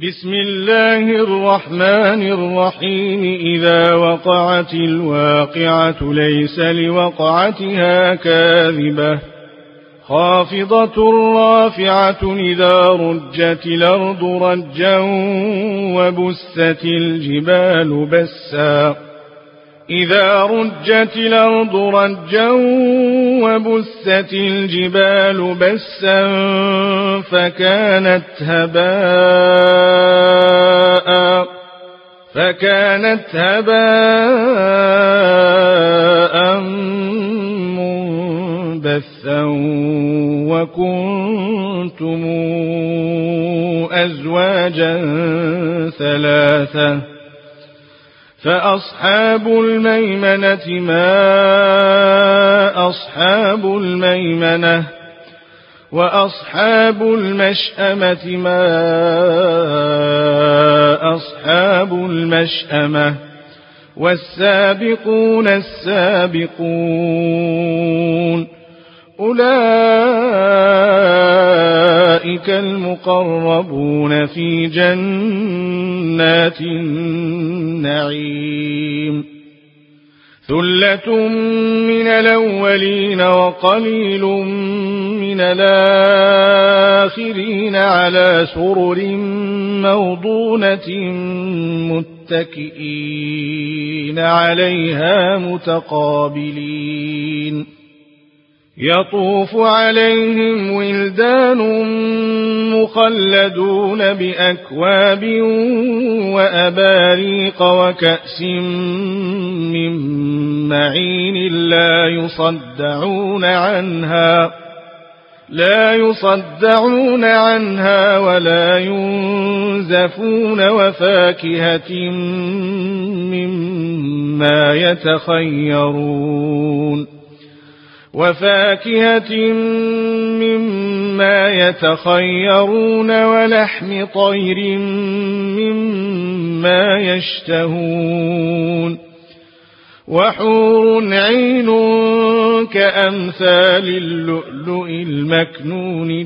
بسم الله الرحمن الرحيم. إذا وقعت الواقعة ليس لوقعتها كاذبة خافضة رافعة إذا رجت الأرض رجا وبست الجبال بسا إذا رجت الأرض رجا وبست الجبال بسا فكانت هباء منبثا وكنتم أزواجا ثلاثة فأصحاب الميمنة ما أصحاب الميمنة وأصحاب المشأمة ما أصحاب المشأمة والسابقون السابقون أولئك المقربون في جنات النعيم ثلة من الأولين وقليل من الآخرين على سرر موضونة متكئين عليها متقابلين يطوف عليهم ولدان مخلدون بأكواب وأباريق وكأس من معين لا يصدعون عنها ولا ينزفون وفاكهة مما يتخيرون ولحم طير مما يشتهون وحور عين كأمثال اللؤلؤ المكنون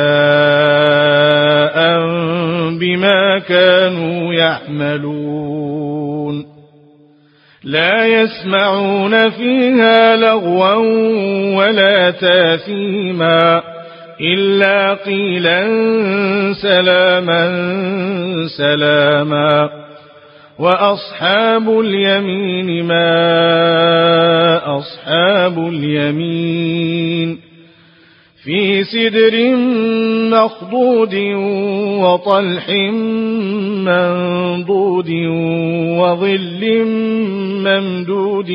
جزاء بما كانوا يعملون لا يسمعون فيها لغوا ولا تاثيما إلا قيلا سلاما سلاما وأصحاب اليمين ما أصحاب اليمين في سدر مخضود وطلح منضود وظل ممدود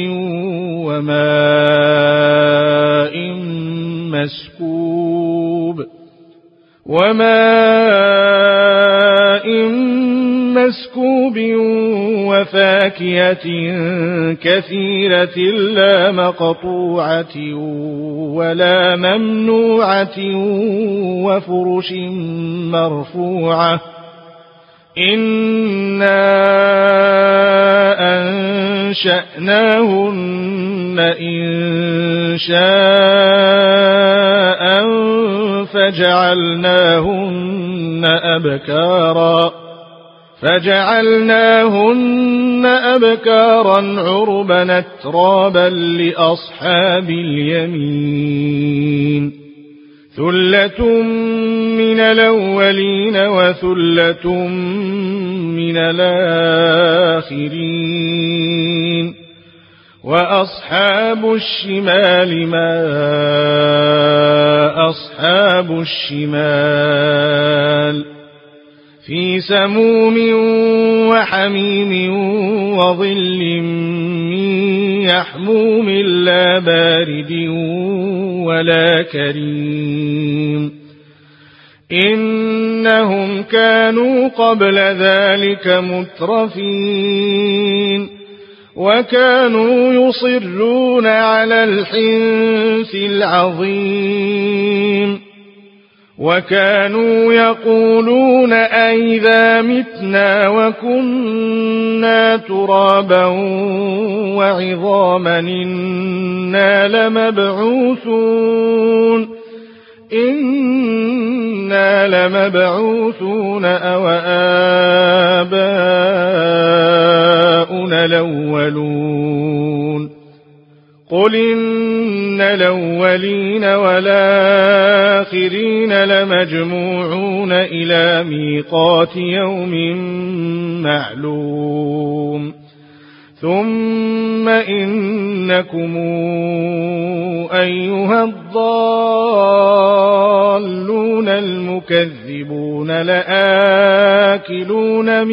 وماء مسكوب وفاكهة كثيرة لا مقطوعة ولا ممنوعة وفرش مرفوعة إنا أنشأناهن إنشاء فجعلناهن أبكارا عربا أترابا لأصحاب اليمين ثلة من الأولين وثلة من الآخرين وأصحاب الشمال ما أصحاب الشمال في سموم وحميم وظل من يحموم لا بارد ولا كريم إنهم كانوا قبل ذلك مترفين وكانوا يصرون على الحنث العظيم وكانوا يقولون أئذا متنا وكنا ترابا وعظاما إنا لمبعوثون أو قل إن الأولين والآخرين لمجموعون إلى ميقات يوم معلوم ثم إنكم أيها الضالون المكذبون لآكلون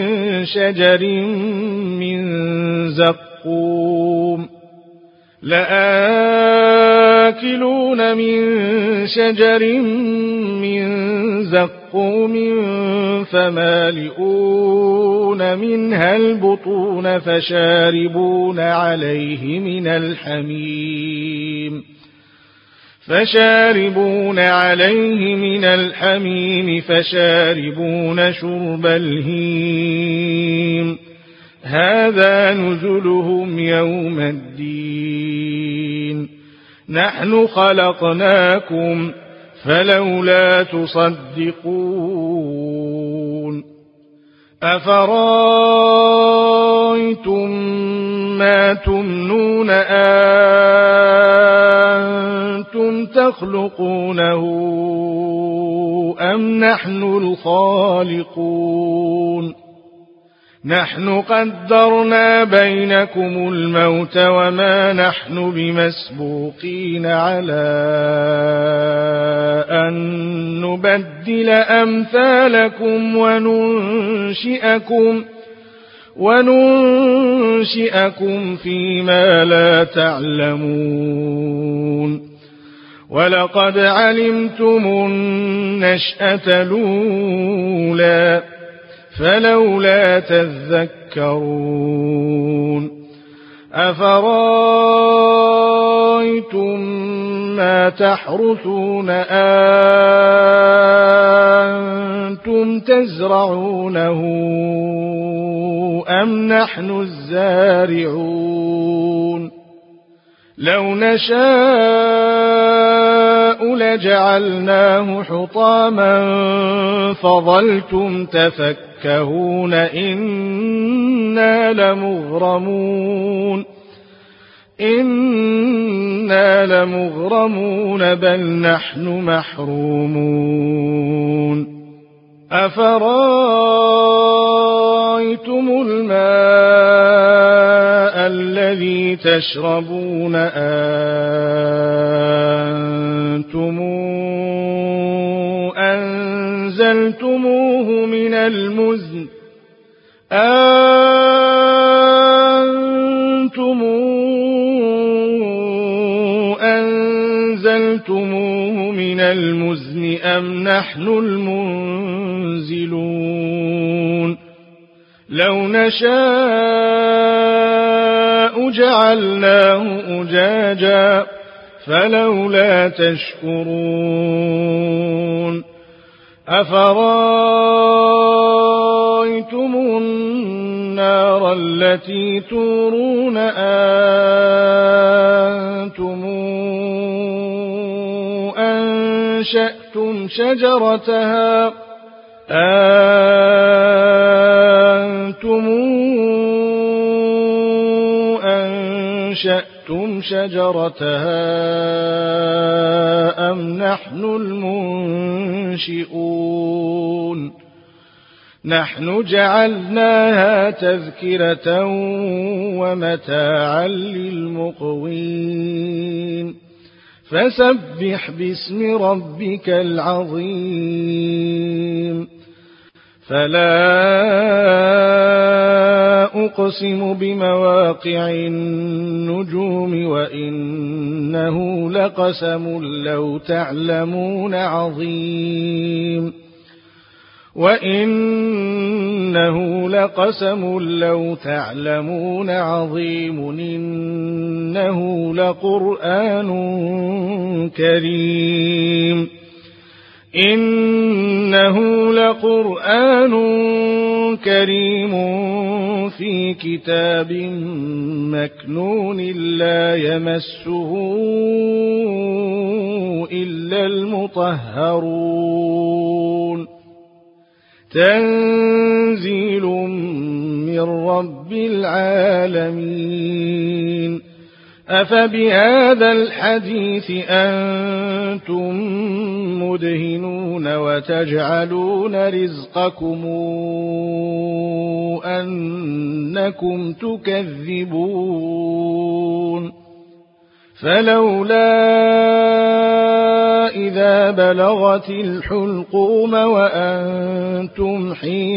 من شجر من زقوم فمالئون منها البطون فشاربون عليه من الحميم فشاربون شرب الهيم هذا نزلهم يوم الدين نحن خلقناكم فلولا تصدقون أفرأيتم ما تمنون أنتم تخلقونه أم نحن الخالقون نحن قدرنا بينكم الموت وما نحن بمسبوقين على أن نبدل أمثالكم وننشئكم فيما لا تعلمون ولقد علمتم النشأة الأولى فلولا تذكرون أفرأيتم ما تحرثون أنتم تزرعونه أم نحن الزارعون لو نشاء لجعلناه حطاما فظلتم تفكهون إنا لمغرمون بل نحن محرومون أفرأيتم الماء الذي تشربون أنتم أنزلتموه من المزن أم نحن المنزلون لو نشاء جعلناه أجاجا فلولا تشكرون أفرأيتم النار التي تورون أنتم أنشأتم شجرتها أم نحن المنشئون نحن جعلناها تذكرة ومتاعا للمقوين فسبح باسم ربك العظيم فلا أقسم بمواقع النجوم وإنه لقسم لو تعلمون عظيم إنه لقرآن كريم في كتاب مكنون لا يمسه إلا المطهرون تنزيل من رب العالمين أفبهذا الحديث أنتم مدهنون وتجعلون رزقكم أنكم تكذبون فلولا إذا بلغت الحلقوم وأنتم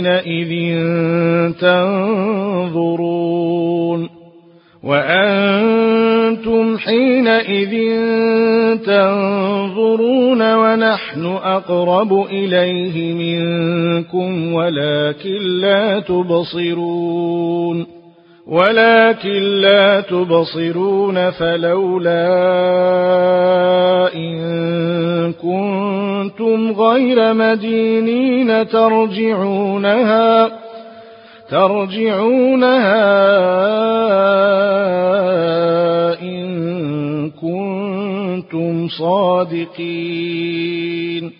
حينئذ تنظرون ونحن أقرب إليه منكم ولكن لا تبصرون فلولا إن كنتم غير مدينين ترجعونها إن كنتم صادقين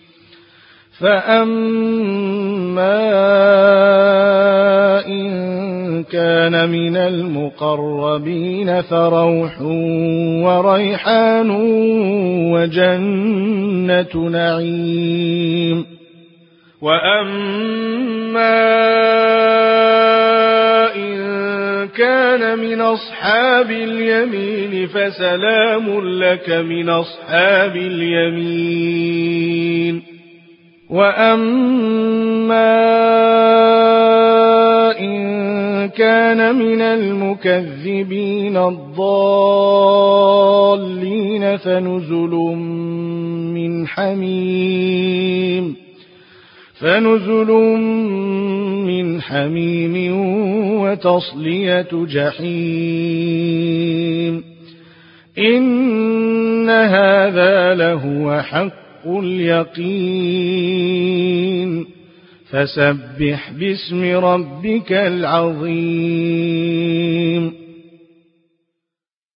فأما إن كان من المقربين فروح وريحان وجنة نعيم وأما إن كان من أصحاب اليمين فسلام لك من أصحاب اليمين وأما إن كان من المكذبين الضالين فنزل من حميم وتصلية جحيم إن هذا لهو حق اليقين فسبح باسم ربك العظيم